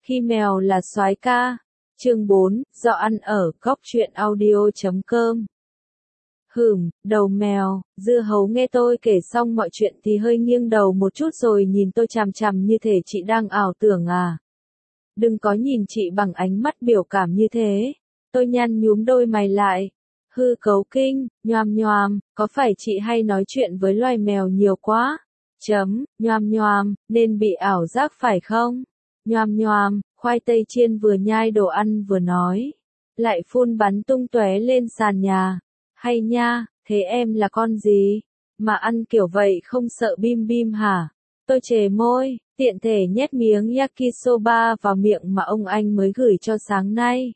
Khi mèo là soái ca. Chương 4, do ăn ở góc truyện audio.com. Đầu mèo, dưa hấu nghe tôi kể xong mọi chuyện thì hơi nghiêng đầu một chút rồi nhìn tôi chằm chằm như thể chị đang ảo tưởng à. Đừng có nhìn chị bằng ánh mắt biểu cảm như thế. Tôi nhăn nhúm đôi mày lại. Cấu kinh, nhoàm nhoàm, có phải chị hay nói chuyện với loài mèo nhiều quá? Nhoàm nhoàm, nên bị ảo giác phải không? Nhoàm nhoàm, khoai tây chiên vừa nhai đồ ăn vừa nói. Lại phun bắn tung tóe lên sàn nhà. Hay nha, thế em là con gì? Mà ăn kiểu vậy không sợ bim bim hả? Tôi chề môi, tiện thể nhét miếng yakisoba vào miệng mà ông anh mới gửi cho sáng nay.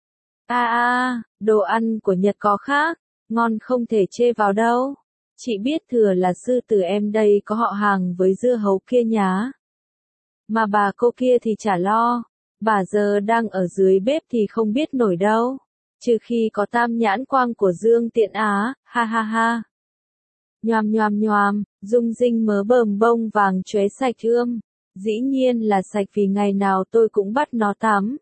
Đồ ăn của Nhật có khác, ngon không thể chê vào đâu. Chị biết thừa là sư tử em đây có họ hàng với dưa hấu kia nhá. Mà bà cô kia thì chả lo, bà giờ đang ở dưới bếp thì không biết nổi đâu. Trừ khi có tam nhãn quang của Dương Tiện Á, ha ha ha. Nhoàm nhoàm nhoàm, rung rinh mớ bờm bông vàng chóe sạch ươm. Dĩ nhiên là sạch vì ngày nào tôi cũng bắt nó tắm.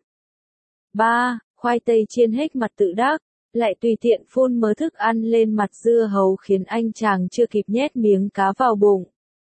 Khoai tây chiên hết mặt tự đắc, lại tùy tiện phun mớ thức ăn lên mặt dưa hấu khiến anh chàng chưa kịp nhét miếng cá vào bụng.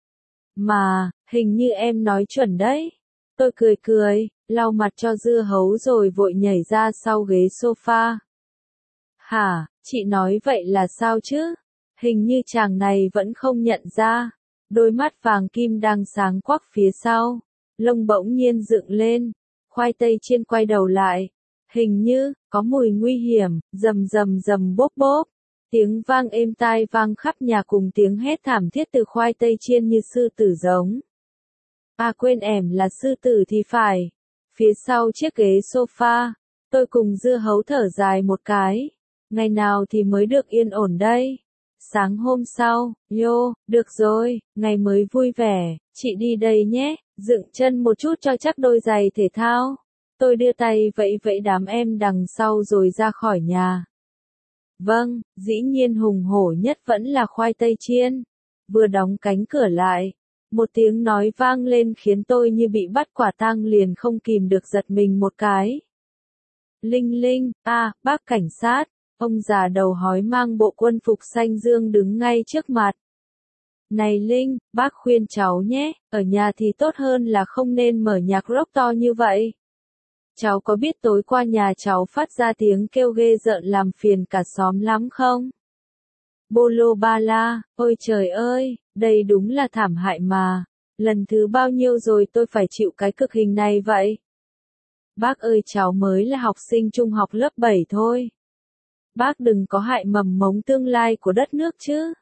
Mà, hình như em nói chuẩn đấy. Tôi cười, lau mặt cho dưa hấu rồi vội nhảy ra sau ghế sofa. Hả, chị nói vậy là sao chứ? Hình như chàng này vẫn không nhận ra. Đôi mắt vàng kim đang sáng quắc phía sau. Lông bỗng nhiên dựng lên. Khoai tây chiên quay đầu lại. Hình như, có mùi nguy hiểm, rầm bốp bốp. Tiếng vang êm tai vang khắp nhà cùng tiếng hét thảm thiết từ khoai tây chiên như sư tử giống. Quên ẻm là sư tử thì phải. Phía sau chiếc ghế sofa, tôi cùng dưa hấu thở dài một cái. Ngày nào thì mới được yên ổn đây? Sáng hôm sau, được rồi, ngày mới vui vẻ, chị đi đây nhé, dựng chân một chút cho chắc đôi giày thể thao. Tôi đưa tay vẫy đám em đằng sau rồi ra khỏi nhà. Vâng, dĩ nhiên hùng hổ nhất vẫn là khoai tây chiên. Vừa đóng cánh cửa lại, một tiếng nói vang lên khiến tôi như bị bắt quả tang liền không kìm được giật mình một cái. Linh, bác cảnh sát, ông già đầu hói mang bộ quân phục xanh dương đứng ngay trước mặt. Này Linh, bác khuyên cháu nhé, ở nhà thì tốt hơn là không nên mở nhạc rock to như vậy. Cháu có biết tối qua nhà cháu phát ra tiếng kêu ghê rợn làm phiền cả xóm lắm không? Bolo ba la, ôi trời ơi, đây đúng là thảm hại mà. Lần thứ bao nhiêu rồi tôi phải chịu cái cực hình này vậy? Bác ơi, cháu mới là học sinh trung học lớp 7 thôi. Bác đừng có hại mầm mống tương lai của đất nước chứ.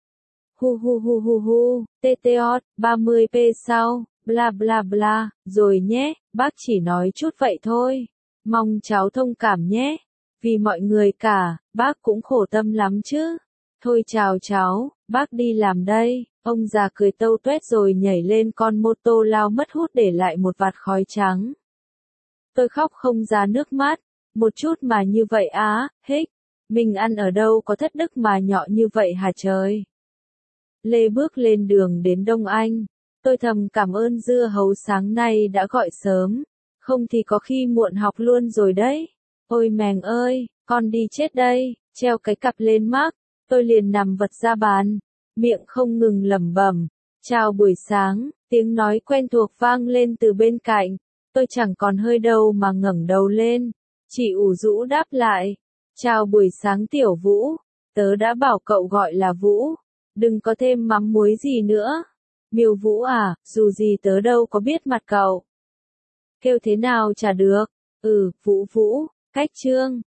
TTOT, 30p sau, bla bla bla, rồi nhé, bác chỉ nói chút vậy thôi. Mong cháu thông cảm nhé. Vì mọi người cả, bác cũng khổ tâm lắm chứ. Thôi chào cháu, bác đi làm đây. Ông già cười tâu tuét rồi nhảy lên con mô tô lao mất hút để lại một vạt khói trắng. Tôi khóc không ra nước mắt. Một chút mà như vậy hích. Mình ăn ở đâu có thất đức mà nhọ như vậy hả trời? Lê bước lên đường đến Đông Anh. Tôi thầm cảm ơn dưa hấu sáng nay đã gọi sớm. Không thì có khi muộn học luôn rồi đấy. Ôi mèng ơi, con đi chết đây. Treo cái cặp lên mắt. Tôi liền nằm vật ra bàn. Miệng không ngừng lẩm bẩm. Chào buổi sáng, tiếng nói quen thuộc vang lên từ bên cạnh. Tôi chẳng còn hơi đâu mà ngẩng đầu lên. Chị ủ rũ đáp lại. Chào buổi sáng tiểu Vũ. Tớ đã bảo cậu gọi là Vũ. Đừng có thêm mắm muối gì nữa. Miêu Vũ à, dù gì tớ đâu có biết mặt cậu. Kêu thế nào chả được. Vũ, cách chương.